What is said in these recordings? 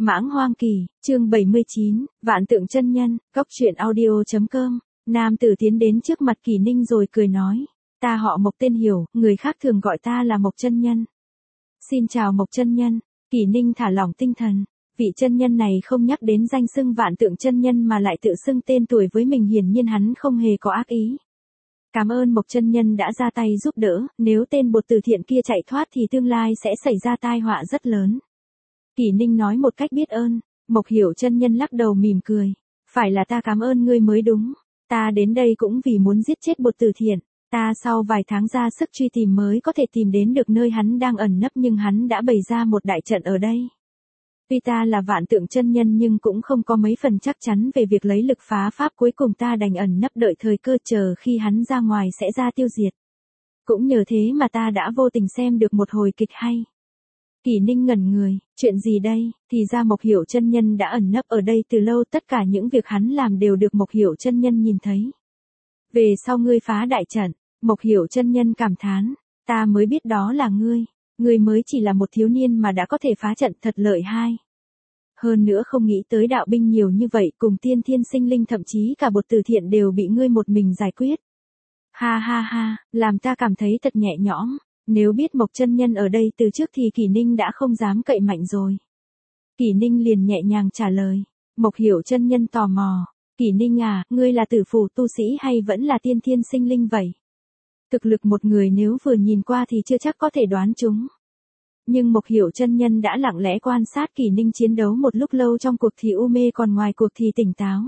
Mãng Hoang Kỳ, chương 79, Vạn Tượng Chân Nhân, Cốc Truyện Audio.com. Nam tử tiến đến trước mặt Kỷ Ninh rồi cười nói, ta họ Mộc tên Hiểu, người khác thường gọi ta là Mộc chân nhân. Xin chào Mộc chân nhân. Kỷ Ninh thả lỏng tinh thần, vị chân nhân này không nhắc đến danh xưng Vạn Tượng Chân Nhân mà lại tự xưng tên tuổi với mình, hiển nhiên hắn không hề có ác ý. Cảm ơn Mộc chân nhân đã ra tay giúp đỡ, nếu tên bột từ thiện kia chạy thoát thì tương lai sẽ xảy ra tai họa rất lớn. Kỷ Ninh nói một cách biết ơn. Mộc Hiểu chân nhân lắc đầu mỉm cười, phải là ta cảm ơn ngươi mới đúng, ta đến đây cũng vì muốn giết chết bột từ thiện, ta sau vài tháng ra sức truy tìm mới có thể tìm đến được nơi hắn đang ẩn nấp, nhưng hắn đã bày ra một đại trận ở đây. Tuy ta là Vạn Tượng Chân Nhân nhưng cũng không có mấy phần chắc chắn về việc lấy lực phá pháp, cuối cùng ta đành ẩn nấp đợi thời cơ, chờ khi hắn ra ngoài sẽ ra tiêu diệt. Cũng nhờ thế mà ta đã vô tình xem được một hồi kịch hay. Kỷ Ninh ngẩn người, chuyện gì đây? Thì ra Mộc Hiểu chân nhân đã ẩn nấp ở đây từ lâu, tất cả những việc hắn làm đều được Mộc Hiểu chân nhân nhìn thấy. Về sau ngươi phá đại trận, Mộc Hiểu chân nhân cảm thán, ta mới biết đó là ngươi mới chỉ là một thiếu niên mà đã có thể phá trận, thật lợi hại. Hơn nữa không nghĩ tới đạo binh nhiều như vậy, cùng tiên thiên sinh linh thậm chí cả bột từ thiện đều bị ngươi một mình giải quyết. Ha ha ha, làm ta cảm thấy thật nhẹ nhõm. Nếu biết Mộc chân nhân ở đây từ trước thì Kỷ Ninh đã không dám cậy mạnh rồi. Kỷ Ninh liền nhẹ nhàng trả lời. Mộc Hiểu chân nhân tò mò, Kỷ Ninh à, ngươi là tử phù tu sĩ hay vẫn là tiên thiên sinh linh vậy? Thực lực một người nếu vừa nhìn qua thì chưa chắc có thể đoán chúng. Nhưng Mộc Hiểu chân nhân đã lặng lẽ quan sát Kỷ Ninh chiến đấu một lúc lâu, trong cuộc thì u mê còn ngoài cuộc thì tỉnh táo.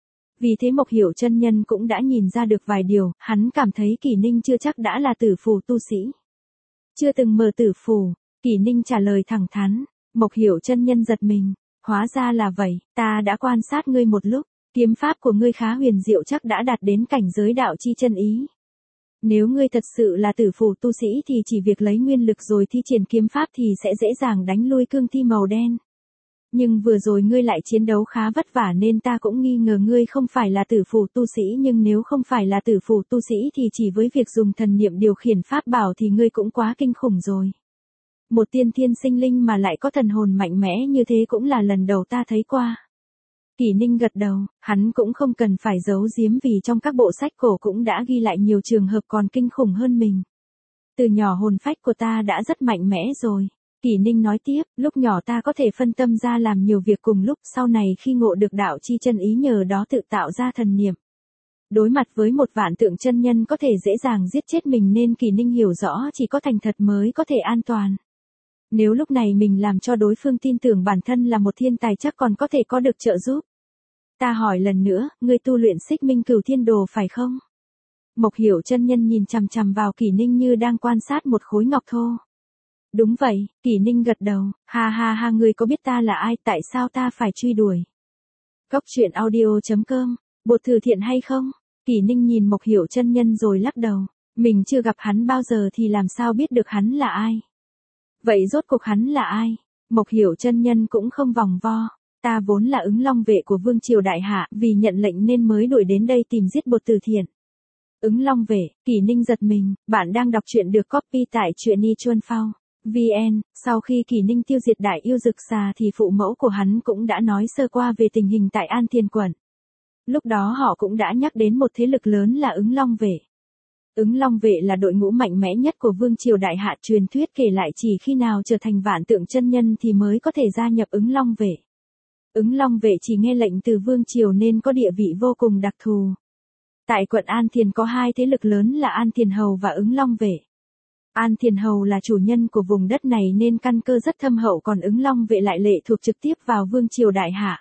Vì thế Mộc Hiểu chân nhân cũng đã nhìn ra được vài điều, hắn cảm thấy Kỷ Ninh chưa chắc đã là tử phù tu sĩ. Chưa từng mở tử phù, Kỷ Ninh trả lời thẳng thắn. Mộc Hiểu chân nhân giật mình, hóa ra là vậy, ta đã quan sát ngươi một lúc, kiếm pháp của ngươi khá huyền diệu, chắc đã đạt đến cảnh giới đạo chi chân ý. Nếu ngươi thật sự là tử phù tu sĩ thì chỉ việc lấy nguyên lực rồi thi triển kiếm pháp thì sẽ dễ dàng đánh lui cương thi màu đen. Nhưng vừa rồi ngươi lại chiến đấu khá vất vả nên ta cũng nghi ngờ ngươi không phải là tử phù tu sĩ, nhưng nếu không phải là tử phù tu sĩ thì chỉ với việc dùng thần niệm điều khiển pháp bảo thì ngươi cũng quá kinh khủng rồi. Một tiên thiên sinh linh mà lại có thần hồn mạnh mẽ như thế cũng là lần đầu ta thấy qua. Kỷ Ninh gật đầu, hắn cũng không cần phải giấu giếm vì trong các bộ sách cổ cũng đã ghi lại nhiều trường hợp còn kinh khủng hơn mình. Từ nhỏ hồn phách của ta đã rất mạnh mẽ rồi. Kỷ Ninh nói tiếp, lúc nhỏ ta có thể phân tâm ra làm nhiều việc cùng lúc, sau này khi ngộ được đạo chi chân ý nhờ đó tự tạo ra thần niệm. Đối mặt với một Vạn Tượng chân nhân có thể dễ dàng giết chết mình nên Kỷ Ninh hiểu rõ chỉ có thành thật mới có thể an toàn. Nếu lúc này mình làm cho đối phương tin tưởng bản thân là một thiên tài chắc còn có thể có được trợ giúp. Ta hỏi lần nữa, ngươi tu luyện Xích Minh Cửu Thiên Đồ phải không? Mộc Hiểu chân nhân nhìn chằm chằm vào Kỷ Ninh như đang quan sát một khối ngọc thô. Đúng vậy, Kỷ Ninh gật đầu, ha ha ha, ngươi có biết ta là ai, tại sao ta phải truy đuổi? Cốc Truyện Audio.com, bột từ thiện hay không? Kỷ Ninh nhìn Mộc Hiểu chân nhân rồi lắc đầu, mình chưa gặp hắn bao giờ thì làm sao biết được hắn là ai? Vậy rốt cuộc hắn là ai? Mộc Hiểu chân nhân cũng không vòng vo, ta vốn là Ứng Long vệ của Vương Triều Đại Hạ, vì nhận lệnh nên mới đuổi đến đây tìm giết bột từ thiện. Ứng Long vệ, Kỷ Ninh giật mình, bạn đang đọc truyện được copy tại truyện.y.chuan.phao. VN, sau khi Kỷ Ninh tiêu diệt đại yêu Dực Xà thì phụ mẫu của hắn cũng đã nói sơ qua về tình hình tại An Thiên quận. Lúc đó họ cũng đã nhắc đến một thế lực lớn là Ứng Long vệ. Ứng Long vệ là đội ngũ mạnh mẽ nhất của Vương Triều Đại Hạ, truyền thuyết kể lại chỉ khi nào trở thành Vạn Tượng chân nhân thì mới có thể gia nhập Ứng Long vệ. Ứng Long vệ chỉ nghe lệnh từ Vương Triều nên có địa vị vô cùng đặc thù. Tại quận An Thiên có hai thế lực lớn là An Thiên Hầu và Ứng Long vệ. An Thiên Hầu là chủ nhân của vùng đất này nên căn cơ rất thâm hậu, còn Ứng Long vệ lại lệ thuộc trực tiếp vào Vương Triều Đại Hạ.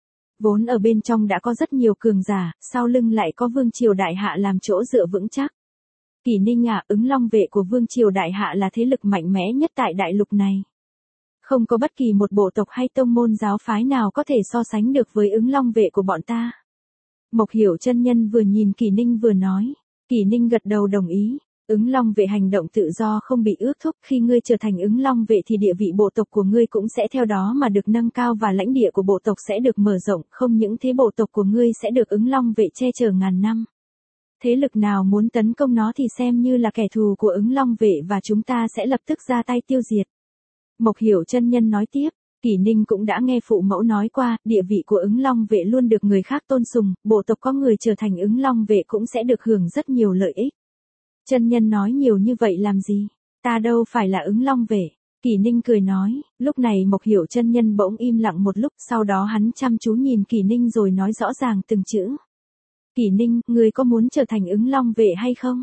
Vốn ở bên trong đã có rất nhiều cường giả, sau lưng lại có Vương Triều Đại Hạ làm chỗ dựa vững chắc. Kỷ Ninh à, Ứng Long vệ của Vương Triều Đại Hạ là thế lực mạnh mẽ nhất tại đại lục này. Không có bất kỳ một bộ tộc hay tông môn giáo phái nào có thể so sánh được với Ứng Long vệ của bọn ta. Mộc Hiểu chân nhân vừa nhìn Kỷ Ninh vừa nói. Kỷ Ninh gật đầu đồng ý. Ứng Long vệ hành động tự do không bị ước thúc, khi ngươi trở thành Ứng Long vệ thì địa vị bộ tộc của ngươi cũng sẽ theo đó mà được nâng cao và lãnh địa của bộ tộc sẽ được mở rộng, không những thế bộ tộc của ngươi sẽ được Ứng Long vệ che chở ngàn năm. Thế lực nào muốn tấn công nó thì xem như là kẻ thù của Ứng Long vệ và chúng ta sẽ lập tức ra tay tiêu diệt. Mộc Hiểu chân nhân nói tiếp, Kỷ Ninh cũng đã nghe phụ mẫu nói qua, địa vị của Ứng Long vệ luôn được người khác tôn sùng, bộ tộc có người trở thành Ứng Long vệ cũng sẽ được hưởng rất nhiều lợi ích. Chân nhân nói nhiều như vậy làm gì? Ta đâu phải là Ứng Long vệ. Kỷ Ninh cười nói, lúc này Mộc Hiểu chân nhân bỗng im lặng một lúc, sau đó hắn chăm chú nhìn Kỷ Ninh rồi nói rõ ràng từng chữ. Kỷ Ninh, ngươi có muốn trở thành Ứng Long vệ hay không?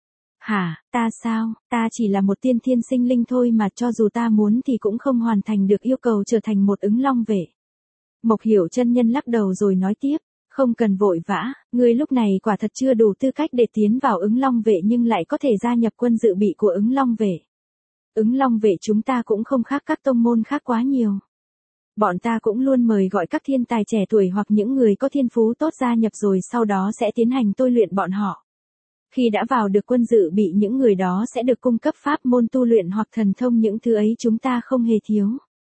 Hả, ta sao, ta chỉ là một tiên thiên sinh linh thôi mà, cho dù ta muốn thì cũng không hoàn thành được yêu cầu trở thành một Ứng Long vệ. Mộc Hiểu chân nhân lắc đầu rồi nói tiếp, không cần vội vã, ngươi lúc này quả thật chưa đủ tư cách để tiến vào Ứng Long vệ nhưng lại có thể gia nhập quân dự bị của Ứng Long vệ. Ứng Long vệ chúng ta cũng không khác các tông môn khác quá nhiều. Bọn ta cũng luôn mời gọi các thiên tài trẻ tuổi hoặc những người có thiên phú tốt gia nhập rồi sau đó sẽ tiến hành tôi luyện bọn họ. Khi đã vào được quân dự bị những người đó sẽ được cung cấp pháp môn tu luyện hoặc thần thông, những thứ ấy chúng ta không hề thiếu.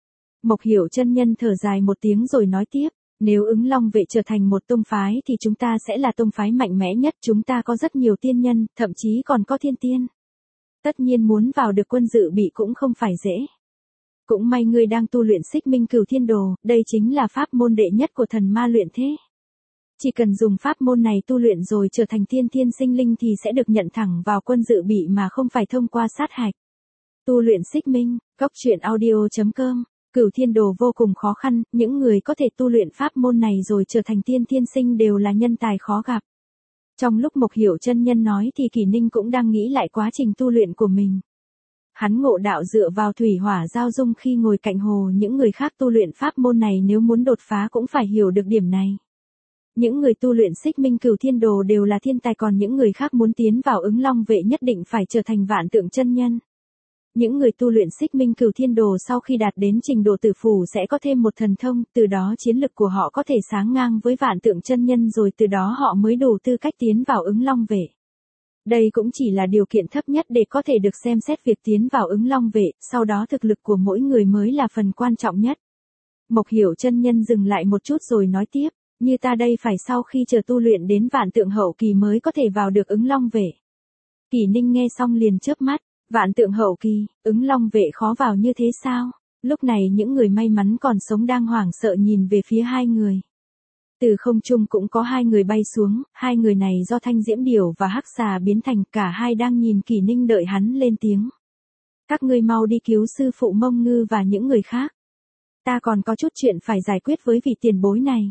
Mộc Hiểu chân nhân thở dài một tiếng rồi nói tiếp, nếu Ứng Long vệ trở thành một tông phái thì chúng ta sẽ là tông phái mạnh mẽ nhất, chúng ta có rất nhiều tiên nhân, thậm chí còn có thiên tiên. Tất nhiên muốn vào được quân dự bị cũng không phải dễ. Cũng may ngươi đang tu luyện Xích Minh Cửu Thiên Đồ, đây chính là pháp môn đệ nhất của thần ma luyện thế. Chỉ cần dùng pháp môn này tu luyện rồi trở thành tiên thiên sinh linh thì sẽ được nhận thẳng vào quân dự bị mà không phải thông qua sát hạch. Tu luyện Xích Minh, coctruyện.audio.com. Cửu Thiên Đồ vô cùng khó khăn, những người có thể tu luyện pháp môn này rồi trở thành tiên thiên sinh đều là nhân tài khó gặp. Trong lúc Mộc Hiểu chân nhân nói thì Kỷ Ninh cũng đang nghĩ lại quá trình tu luyện của mình. Hắn ngộ đạo dựa vào thủy hỏa giao dung khi ngồi cạnh hồ, những người khác tu luyện pháp môn này nếu muốn đột phá cũng phải hiểu được điểm này. Những người tu luyện Xích Minh Cửu Thiên Đồ đều là thiên tài, còn những người khác muốn tiến vào Ứng Long vệ nhất định phải trở thành Vạn Tượng chân nhân. Những người tu luyện Xích Minh Cửu Thiên Đồ sau khi đạt đến trình độ tử phủ sẽ có thêm một thần thông, từ đó chiến lực của họ có thể sánh ngang với Vạn Tượng chân nhân, rồi từ đó họ mới đủ tư cách tiến vào Ứng Long vệ. Đây cũng chỉ là điều kiện thấp nhất để có thể được xem xét việc tiến vào Ứng Long vệ, sau đó thực lực của mỗi người mới là phần quan trọng nhất. Mộc Hiểu chân nhân dừng lại một chút rồi nói tiếp, như ta đây phải sau khi chờ tu luyện đến Vạn Tượng hậu kỳ mới có thể vào được Ứng Long vệ. Kỷ Ninh nghe xong liền chớp mắt, Vạn Tượng hậu kỳ, Ứng Long vệ khó vào như thế sao? Lúc này những người may mắn còn sống đang hoảng sợ nhìn về phía hai người. Từ không trung cũng có hai người bay xuống, hai người này do Thanh Diễm Điểu và Hắc Xà biến thành, cả hai đang nhìn Kỷ Ninh đợi hắn lên tiếng. Các ngươi mau đi cứu sư phụ Mông Ngư và những người khác. Ta còn có chút chuyện phải giải quyết với vị tiền bối này.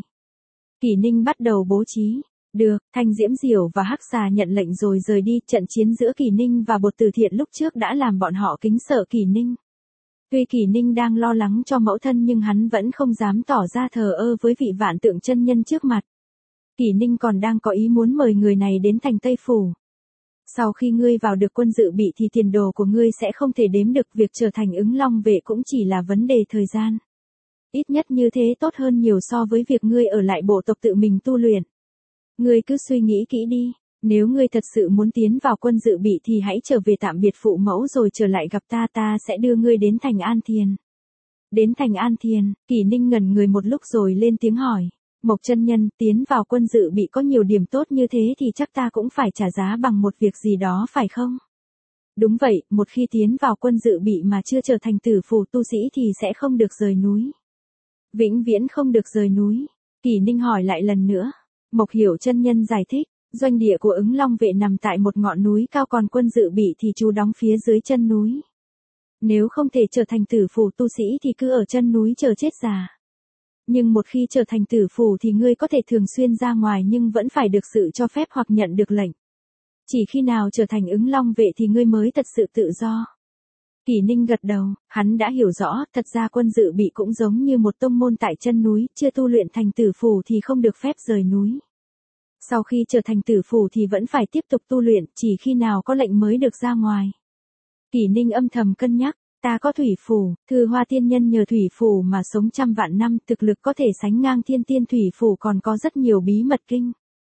Kỷ Ninh bắt đầu bố trí. Được, Thanh Diễm Diểu và Hắc Xà nhận lệnh rồi rời đi. Trận chiến giữa Kỷ Ninh và Bột Từ Thiện lúc trước đã làm bọn họ kính sợ Kỷ Ninh. Tuy Kỷ Ninh đang lo lắng cho mẫu thân nhưng hắn vẫn không dám tỏ ra thờ ơ với vị Vạn Tượng chân nhân trước mặt. Kỷ Ninh còn đang có ý muốn mời người này đến thành Tây Phủ. Sau khi ngươi vào được quân dự bị thì tiền đồ của ngươi sẽ không thể đếm được, việc trở thành Ứng Long vệ cũng chỉ là vấn đề thời gian. Ít nhất như thế tốt hơn nhiều so với việc ngươi ở lại bộ tộc tự mình tu luyện. Ngươi cứ suy nghĩ kỹ đi, nếu ngươi thật sự muốn tiến vào quân dự bị thì hãy trở về tạm biệt phụ mẫu rồi trở lại gặp ta, ta sẽ đưa ngươi đến thành An Thiền. Đến thành An Thiền, Kỷ Ninh ngẩn người một lúc rồi lên tiếng hỏi, Mộc chân nhân, tiến vào quân dự bị có nhiều điểm tốt như thế thì chắc ta cũng phải trả giá bằng một việc gì đó phải không? Đúng vậy, một khi tiến vào quân dự bị mà chưa trở thành tử phù tu sĩ thì sẽ không được rời núi. Vĩnh viễn không được rời núi. Kỷ Ninh hỏi lại lần nữa. Mộc Hiểu chân nhân giải thích, doanh địa của Ứng Long vệ nằm tại một ngọn núi cao, còn quân dự bị thì trú đóng phía dưới chân núi. Nếu không thể trở thành tử phù tu sĩ thì cứ ở chân núi chờ chết già. Nhưng một khi trở thành tử phù thì ngươi có thể thường xuyên ra ngoài nhưng vẫn phải được sự cho phép hoặc nhận được lệnh. Chỉ khi nào trở thành Ứng Long vệ thì ngươi mới thật sự tự do. Kỷ Ninh gật đầu, hắn đã hiểu rõ, thật ra quân dự bị cũng giống như một tông môn tại chân núi, chưa tu luyện thành tử phù thì không được phép rời núi. Sau khi trở thành tử phù thì vẫn phải tiếp tục tu luyện, chỉ khi nào có lệnh mới được ra ngoài. Kỷ Ninh âm thầm cân nhắc, ta có thủy phù, Thư Hoa tiên nhân nhờ thủy phù mà sống trăm vạn năm, thực lực có thể sánh ngang thiên tiên thủy phù, còn có rất nhiều bí mật kinh.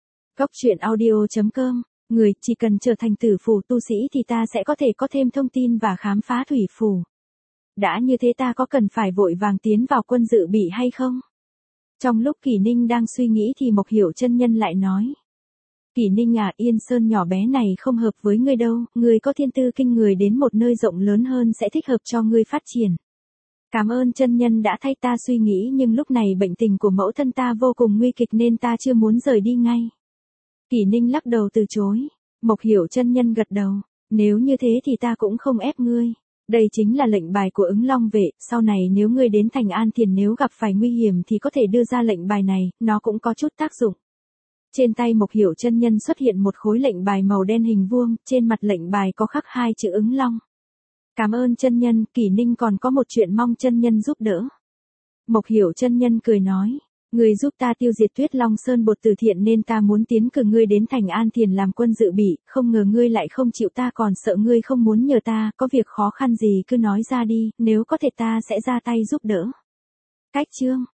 Coctruyện.audio.com. Người chỉ cần trở thành tử phù tu sĩ thì ta sẽ có thể có thêm thông tin và khám phá thủy phù. Đã như thế ta có cần phải vội vàng tiến vào quân dự bị hay không? Trong lúc Kỷ Ninh đang suy nghĩ thì Mộc Hiểu chân nhân lại nói. Kỷ Ninh à, Yên Sơn nhỏ bé này không hợp với ngươi đâu, ngươi có thiên tư kinh người, đến một nơi rộng lớn hơn sẽ thích hợp cho ngươi phát triển. Cảm ơn chân nhân đã thay ta suy nghĩ, nhưng lúc này bệnh tình của mẫu thân ta vô cùng nguy kịch nên ta chưa muốn rời đi ngay. Kỷ Ninh lắc đầu từ chối. Mộc Hiểu chân nhân gật đầu. Nếu như thế thì ta cũng không ép ngươi. Đây chính là lệnh bài của Ứng Long vệ, sau này nếu ngươi đến thành An Thiền nếu gặp phải nguy hiểm thì có thể đưa ra lệnh bài này, nó cũng có chút tác dụng. Trên tay Mộc Hiểu chân nhân xuất hiện một khối lệnh bài màu đen hình vuông, trên mặt lệnh bài có khắc 2 chữ Ứng Long. Cảm ơn chân nhân, Kỷ Ninh còn có một chuyện mong chân nhân giúp đỡ. Mộc Hiểu chân nhân cười nói, ngươi giúp ta tiêu diệt Tuyết Long Sơn bột từ thiện nên ta muốn tiến cử ngươi đến thành An Thiền làm quân dự bị, không ngờ ngươi lại không chịu, ta còn sợ ngươi không muốn nhờ ta, có việc khó khăn gì cứ nói ra đi, nếu có thể ta sẽ ra tay giúp đỡ. Cách chương